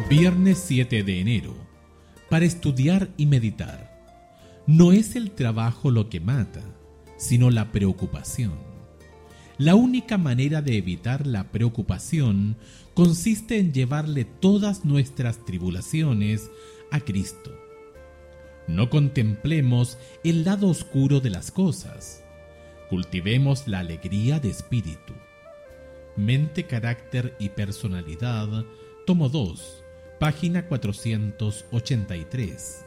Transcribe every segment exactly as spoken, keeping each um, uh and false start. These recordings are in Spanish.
Viernes siete de enero. Para estudiar y meditar. No es el trabajo lo que mata, sino la preocupación. La única manera de evitar la preocupación consiste en llevarle todas nuestras tribulaciones a Cristo. No contemplemos el lado oscuro de las cosas. Cultivemos la alegría de espíritu. Mente, carácter y personalidad, tomo dos, página cuatrocientos ochenta y tres.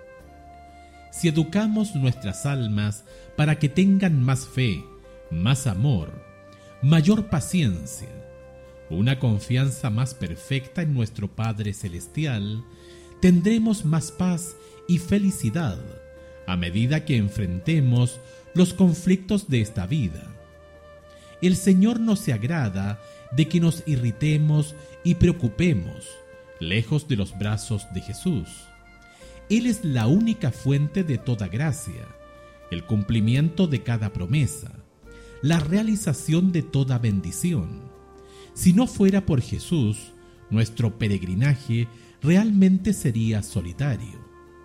Si educamos nuestras almas para que tengan más fe, más amor, mayor paciencia, una confianza más perfecta en nuestro Padre Celestial, tendremos más paz y felicidad a medida que enfrentemos los conflictos de esta vida. El Señor no se agrada de que nos irritemos y preocupemos, lejos de los brazos de Jesús. Él es la única fuente de toda gracia, el cumplimiento de cada promesa, la realización de toda bendición. Si no fuera por Jesús, nuestro peregrinaje realmente sería solitario.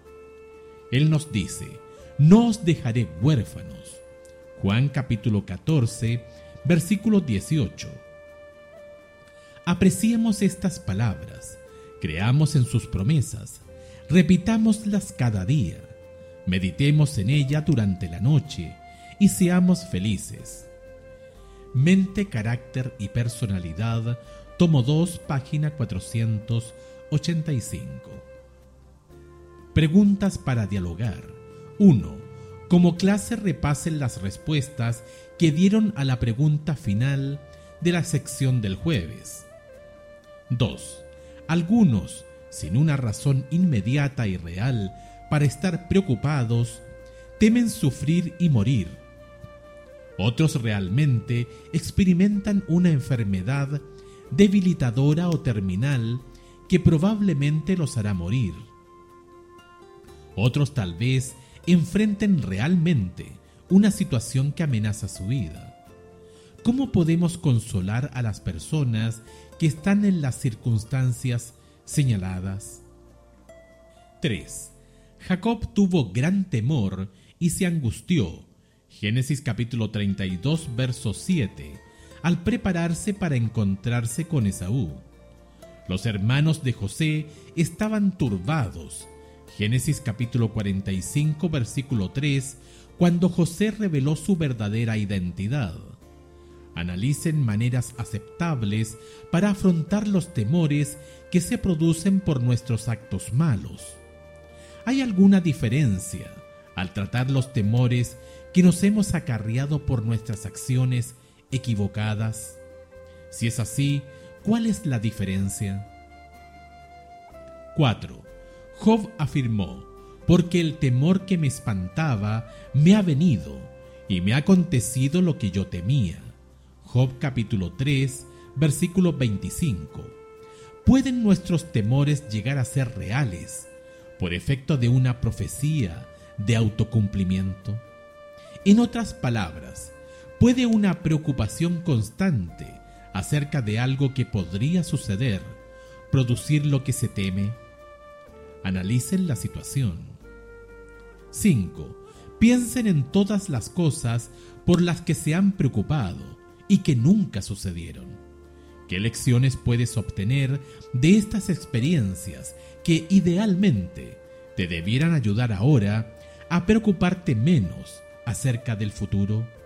Él nos dice: no os dejaré huérfanos. Juan capítulo catorce, versículo dieciocho. Apreciemos estas palabras, creamos en sus promesas, repitámoslas cada día, meditemos en ella durante la noche y seamos felices. Mente, carácter y personalidad, tomo dos, página cuatrocientos ochenta y cinco. Preguntas para dialogar. uno. Como clase repasen las respuestas que dieron a la pregunta final de la sección del jueves. dos. Algunos, sin una razón inmediata y real para estar preocupados, temen sufrir y morir. Otros realmente experimentan una enfermedad debilitadora o terminal que probablemente los hará morir. Otros tal vez enfrenten realmente una situación que amenaza su vida. ¿Cómo podemos consolar a las personas que están en las circunstancias señaladas? tres. Jacob tuvo gran temor y se angustió. Génesis capítulo treinta y dos, verso siete, al prepararse para encontrarse con Esaú. Los hermanos de José estaban turbados. Génesis capítulo cuarenta y cinco, versículo tres, cuando José reveló su verdadera identidad. Analicen maneras aceptables para afrontar los temores que se producen por nuestros actos malos. ¿Hay alguna diferencia al tratar los temores que nos hemos acarreado por nuestras acciones equivocadas? Si es así, ¿cuál es la diferencia? cuatro. Job afirmó: porque el temor que me espantaba me ha venido y me ha acontecido lo que yo temía. Job capítulo tres, versículo veinticinco. ¿Pueden nuestros temores llegar a ser reales por efecto de una profecía de autocumplimiento? En otras palabras, ¿puede una preocupación constante acerca de algo que podría suceder producir lo que se teme? Analicen la situación. cinco. Piensen en todas las cosas por las que se han preocupado y que nunca sucedieron. ¿Qué lecciones puedes obtener de estas experiencias que idealmente te debieran ayudar ahora a preocuparte menos acerca del futuro?